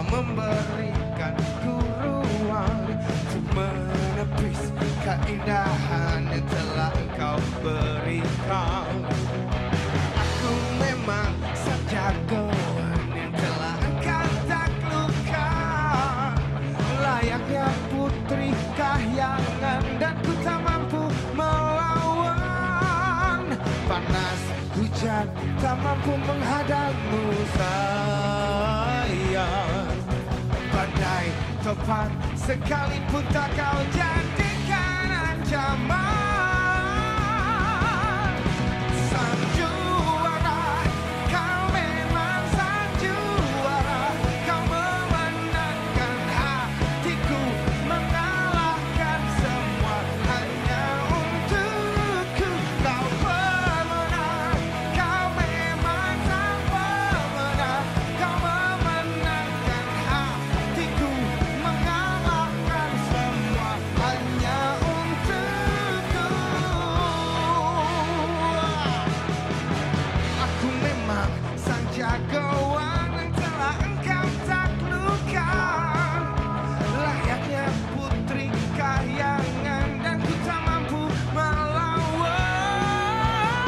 memberikanku ruang untuk menepis keindahan yang telah engkau berikan. Aku memang sang jagoan yang telah engkau taklukkan, layaknya putri kahyangan, dan ku tak mampu melawan. Panas hujan tak mampu menghadangmu sayang. Badai topan sekalipun tak kau jadikan ancaman. Sang juara, kau memang sang juara. Kau memenangkan hatiku, mengalahkan semua hanya untukku. Kau pemenang, kau memang sang pemenang. Kau memenangkan hatiku, mengalahkan semua hanya untukku. Aku memang sang jagoan yang telah engkau taklukkan, layaknya putri kahyangan, dan ku tak mampu melawan.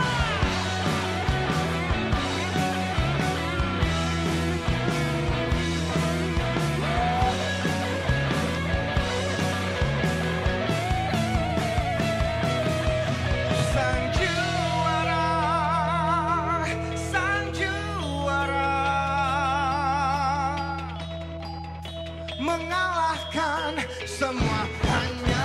Sang juara, sang juara, mengalahkan semua hanya